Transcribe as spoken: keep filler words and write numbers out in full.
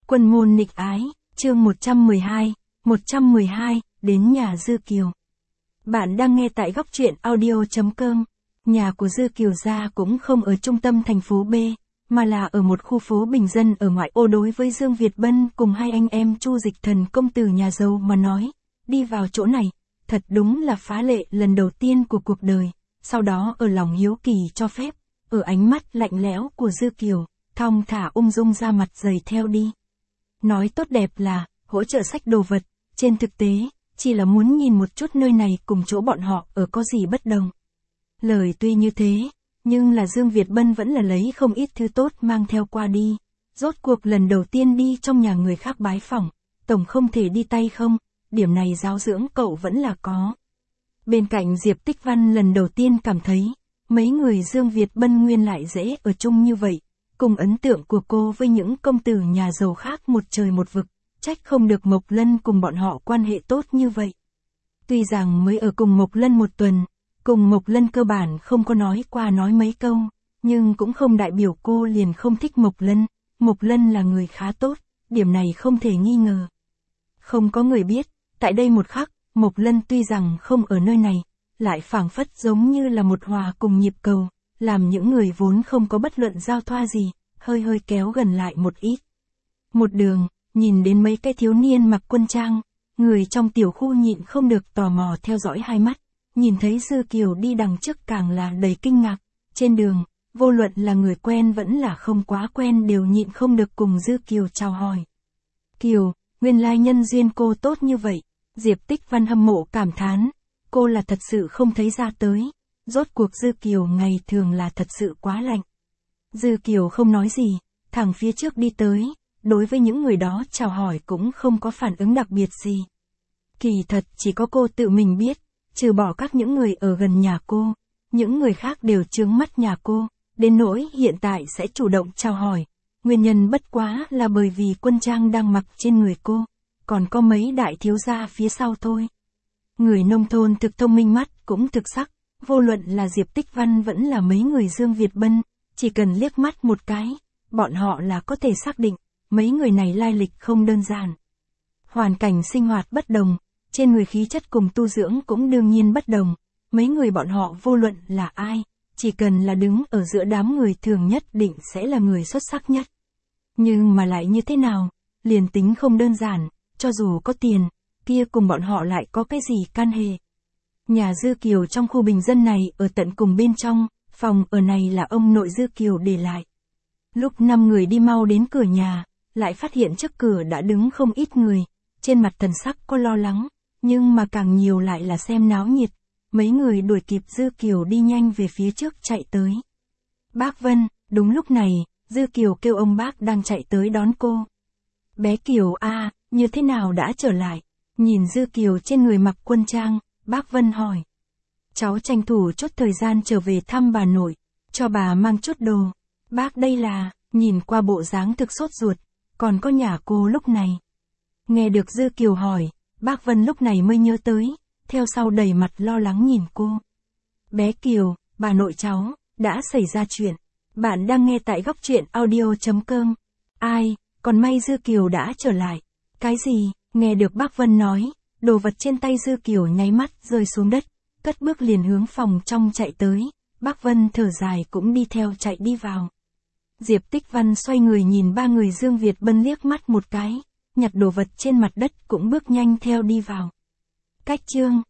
Quân môn nghịch ái, chương một trăm mười hai, một trăm mười hai, đến nhà Dư Kiều. Bạn đang nghe tại góc truyện audio chấm com. Nhà của Dư Kiều gia cũng không ở trung tâm thành phố B, mà là ở một khu phố bình dân ở ngoại ô. Đối với Dương Việt Bân cùng hai anh em Chu Dịch Thần công tử nhà giàu mà nói, đi vào chỗ này, thật đúng là phá lệ lần đầu tiên của cuộc đời. Sau đó ở lòng hiếu kỳ cho phép, ở ánh mắt lạnh lẽo của Dư Kiều, thong thả ung dung ra mặt giày theo đi. Nói tốt đẹp là, hỗ trợ xách đồ vật, trên thực tế, chỉ là muốn nhìn một chút nơi này cùng chỗ bọn họ ở có gì bất đồng. Lời tuy như thế, nhưng là Dương Việt Bân vẫn là lấy không ít thứ tốt mang theo qua đi. Rốt cuộc lần đầu tiên đi trong nhà người khác bái phỏng, tổng không thể đi tay không, điểm này giáo dưỡng cậu vẫn là có. Bên cạnh Diệp Tích Văn lần đầu tiên cảm thấy, mấy người Dương Việt Bân nguyên lại dễ ở chung như vậy. Cùng ấn tượng của cô với những công tử nhà giàu khác một trời một vực, trách không được Mộc Lân cùng bọn họ quan hệ tốt như vậy. Tuy rằng mới ở cùng Mộc Lân một tuần, cùng Mộc Lân cơ bản không có nói qua nói mấy câu, nhưng cũng không đại biểu cô liền không thích Mộc Lân. Mộc Lân là người khá tốt, điểm này không thể nghi ngờ. Không có người biết, tại đây một khắc, Mộc Lân tuy rằng không ở nơi này, lại phảng phất giống như là một hòa cùng nhịp cầu, làm những người vốn không có bất luận giao thoa gì, hơi hơi kéo gần lại một ít. Một đường, nhìn đến mấy cái thiếu niên mặc quân trang, người trong tiểu khu nhịn không được tò mò theo dõi hai mắt, nhìn thấy Dư Kiều đi đằng trước càng là đầy kinh ngạc. Trên đường, vô luận là người quen vẫn là không quá quen đều nhịn không được cùng Dư Kiều chào hỏi. Kiều, nguyên lai nhân duyên cô tốt như vậy, Diệp Tích Văn hâm mộ cảm thán, cô là thật sự không thấy ra tới. Rốt cuộc Dư Kiều ngày thường là thật sự quá lạnh. Dư Kiều không nói gì, thẳng phía trước đi tới, đối với những người đó chào hỏi cũng không có phản ứng đặc biệt gì. Kỳ thật chỉ có cô tự mình biết, trừ bỏ các những người ở gần nhà cô, những người khác đều chướng mắt nhà cô, đến nỗi hiện tại sẽ chủ động chào hỏi. Nguyên nhân bất quá là bởi vì quân trang đang mặc trên người cô, còn có mấy đại thiếu gia phía sau thôi. Người nông thôn thực thông minh mắt cũng thực sắc. Vô luận là Diệp Tích Văn vẫn là mấy người Dương Việt Bân, chỉ cần liếc mắt một cái, bọn họ là có thể xác định, mấy người này lai lịch không đơn giản. Hoàn cảnh sinh hoạt bất đồng, trên người khí chất cùng tu dưỡng cũng đương nhiên bất đồng, mấy người bọn họ vô luận là ai, chỉ cần là đứng ở giữa đám người thường nhất định sẽ là người xuất sắc nhất. Nhưng mà lại như thế nào, liền tính không đơn giản, cho dù có tiền, kia cùng bọn họ lại có cái gì can hệ. Nhà Dư Kiều trong khu bình dân này ở tận cùng bên trong, phòng ở này là ông nội Dư Kiều để lại. Lúc năm người đi mau đến cửa nhà, lại phát hiện trước cửa đã đứng không ít người, trên mặt thần sắc có lo lắng, nhưng mà càng nhiều lại là xem náo nhiệt. Mấy người đuổi kịp Dư Kiều đi nhanh về phía trước chạy tới. Bác Vân, đúng lúc này, Dư Kiều kêu ông bác đang chạy tới đón cô. Bé Kiều a, như thế nào đã trở lại? Nhìn Dư Kiều trên người mặc quân trang, bác Vân hỏi. Cháu tranh thủ chút thời gian trở về thăm bà nội, cho bà mang chút đồ. Bác đây là, nhìn qua bộ dáng thực sốt ruột, còn có nhà cô lúc này. Nghe được Dư Kiều hỏi, bác Vân lúc này mới nhớ tới, theo sau đầy mặt lo lắng nhìn cô. Bé Kiều, bà nội cháu, đã xảy ra chuyện. Bạn đang nghe tại góc truyện audio chấm com. Ai, còn may Dư Kiều đã trở lại. Cái gì, nghe được bác Vân nói. Đồ vật trên tay Dư Kiều nháy mắt rơi xuống đất, cất bước liền hướng phòng trong chạy tới, bác Vân thở dài cũng đi theo chạy đi vào. Diệp Tích Văn xoay người nhìn ba người Dương Việt Bân liếc mắt một cái, nhặt đồ vật trên mặt đất cũng bước nhanh theo đi vào. Cách chương